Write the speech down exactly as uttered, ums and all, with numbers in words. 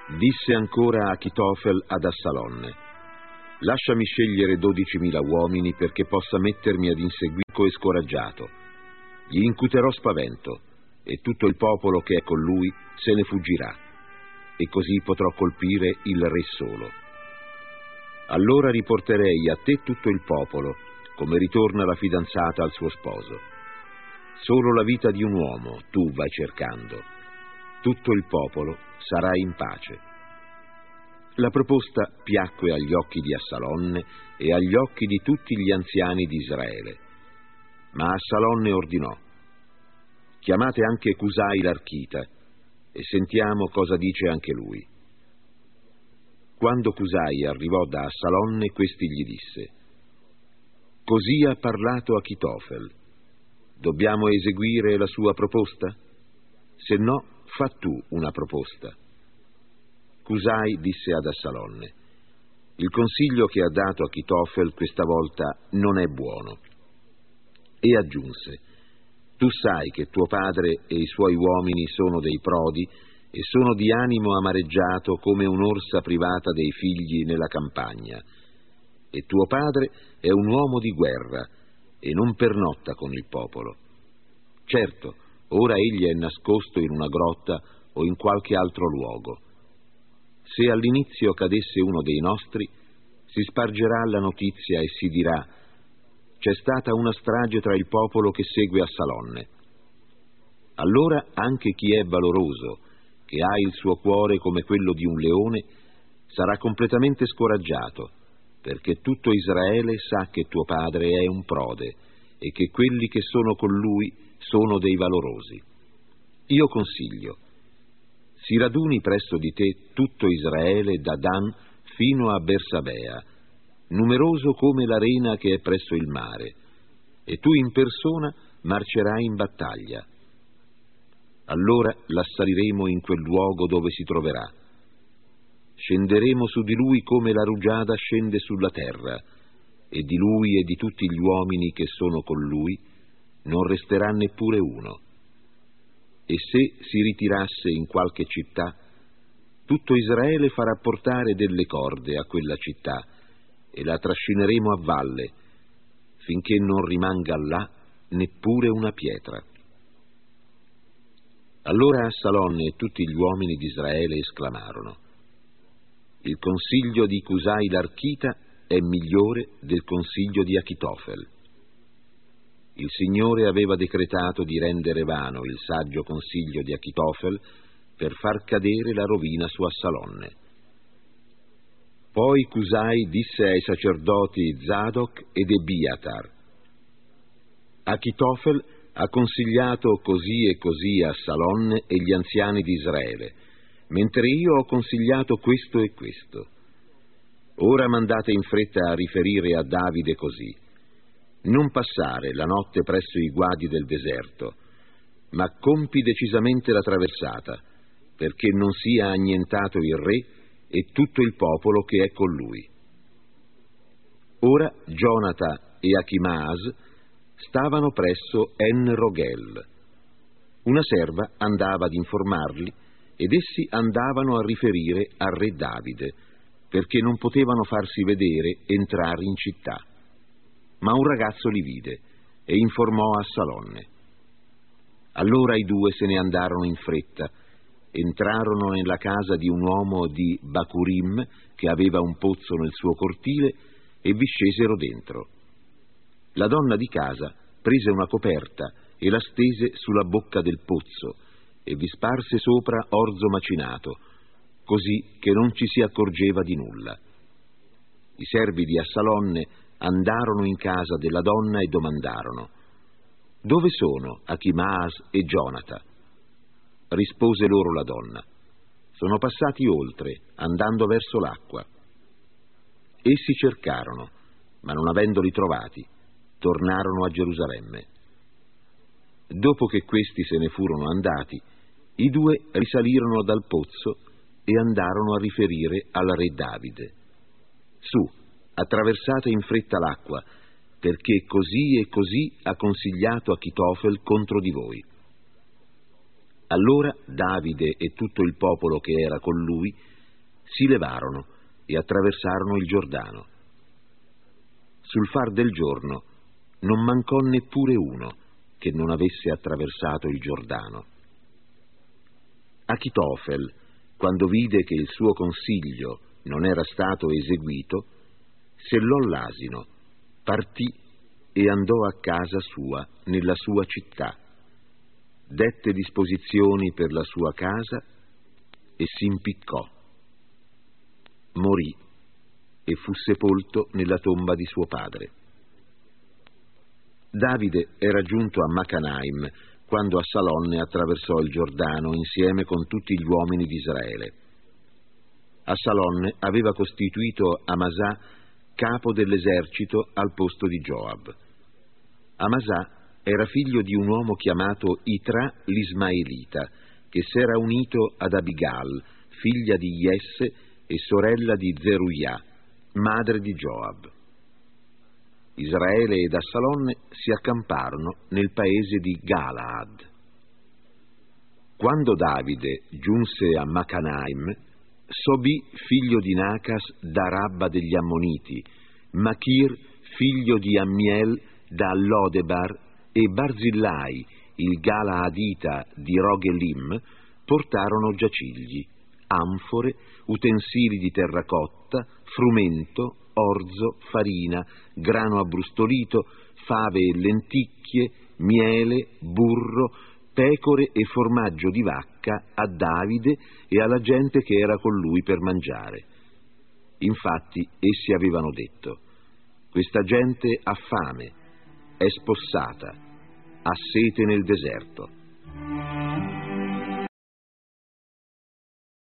Disse ancora Achitofel ad Assalonne: lasciami scegliere dodicimila uomini perché possa mettermi ad inseguirlo e scoraggiato. Gli incuterò spavento e tutto il popolo che è con lui se ne fuggirà, e così potrò colpire il re solo. Allora riporterei a te tutto il popolo, come ritorna la fidanzata al suo sposo. Solo la vita di un uomo tu vai cercando. Tutto il popolo sarà in pace. La proposta piacque agli occhi di Assalonne e agli occhi di tutti gli anziani di Israele. Ma Assalonne ordinò: chiamate anche Cusai l'Archita e sentiamo cosa dice anche lui. Quando Cusai arrivò da Assalonne, questi gli disse: così ha parlato Achitofel. Dobbiamo eseguire la sua proposta? Se no, fa tu una proposta. Cusai disse ad Assalonne: il consiglio che ha dato Achitofel questa volta non è buono. E aggiunse: tu sai che tuo padre e i suoi uomini sono dei prodi e sono di animo amareggiato come un'orsa privata dei figli nella campagna, e tuo padre è un uomo di guerra e non pernotta con il popolo. Certo, ora egli è nascosto in una grotta o in qualche altro luogo. Se all'inizio cadesse uno dei nostri, si spargerà la notizia e si dirà: c'è stata una strage tra il popolo che segue Assalonne. Allora anche chi è valoroso, che ha il suo cuore come quello di un leone, sarà completamente scoraggiato, perché tutto Israele sa che tuo padre è un prode e che quelli che sono con lui sono dei valorosi. Io consiglio: si raduni presso di te tutto Israele da Dan fino a Bersabea, numeroso come l'arena che è presso il mare, e tu in persona marcerai in battaglia. Allora l'assaliremo in quel luogo dove si troverà. Scenderemo su di lui come la rugiada scende sulla terra, e di lui e di tutti gli uomini che sono con lui non resterà neppure uno. E se si ritirasse in qualche città, tutto Israele farà portare delle corde a quella città e la trascineremo a valle, finché non rimanga là neppure una pietra. Allora Assalonne e tutti gli uomini di Israele esclamarono: il consiglio di Cusai l'Archita è migliore del consiglio di Achitofel. Il Signore aveva decretato di rendere vano il saggio consiglio di Achitofel per far cadere la rovina su Assalonne. Poi Cusai disse ai sacerdoti Zadok ed Ebiatar: Achitofel ha consigliato così e così a Assalonne e gli anziani di Israele, mentre io ho consigliato questo e questo. Ora mandate in fretta a riferire a Davide così: non passare la notte presso i guadi del deserto, ma compi decisamente la traversata, perché non sia annientato il re e tutto il popolo che è con lui. Ora Gionata e Achimaas stavano presso En Rogel. Una serva andava ad informarli ed essi andavano a riferire al re Davide, perché non potevano farsi vedere entrare in città. Ma un ragazzo li vide e informò Assalonne. Allora i due se ne andarono in fretta, entrarono nella casa di un uomo di Bacurim che aveva un pozzo nel suo cortile e vi scesero dentro. La donna di casa prese una coperta e la stese sulla bocca del pozzo e vi sparse sopra orzo macinato, così che non ci si accorgeva di nulla. I servi di Assalonne andarono in casa della donna e domandarono: dove sono Achimaas e Gionata? Rispose loro la donna: sono passati oltre, andando verso l'acqua. Essi cercarono, ma non avendoli trovati, tornarono a Gerusalemme. Dopo che questi se ne furono andati, i due risalirono dal pozzo e andarono a riferire al re Davide: su, attraversate in fretta l'acqua, perché così e così ha consigliato Achitofel contro di voi. Allora Davide e tutto il popolo che era con lui si levarono e attraversarono il Giordano. Sul far del giorno non mancò neppure uno che non avesse attraversato il Giordano. Achitofel, quando vide che il suo consiglio non era stato eseguito, sellò l'asino, partì e andò a casa sua nella sua città, dette disposizioni per la sua casa e si impiccò. Morì e fu sepolto nella tomba di suo padre. Davide era giunto a Macanaim quando Assalonne attraversò il Giordano insieme con tutti gli uomini di Israele. Assalonne aveva costituito Amasà capo dell'esercito al posto di Gioab. Amasà era figlio di un uomo chiamato Itra l'Ismaelita, che s'era unito ad Abigal, figlia di Jesse e sorella di Zeruiah, madre di Gioab. Israele ed Assalonne si accamparono nel paese di Galaad. Quando Davide giunse a Macanaim, Sobì, figlio di Nacas, da Rabba degli Ammoniti, Machir, figlio di Ammiel, da Lodebar, e Barzillai, il Galaadita di Rogelim, portarono giacigli, anfore, utensili di terracotta, frumento, orzo, farina, grano abbrustolito, fave e lenticchie, miele, burro, pecore e formaggio di vacca a Davide e alla gente che era con lui per mangiare. Infatti essi avevano detto: questa gente ha fame, è spossata, ha sete nel deserto.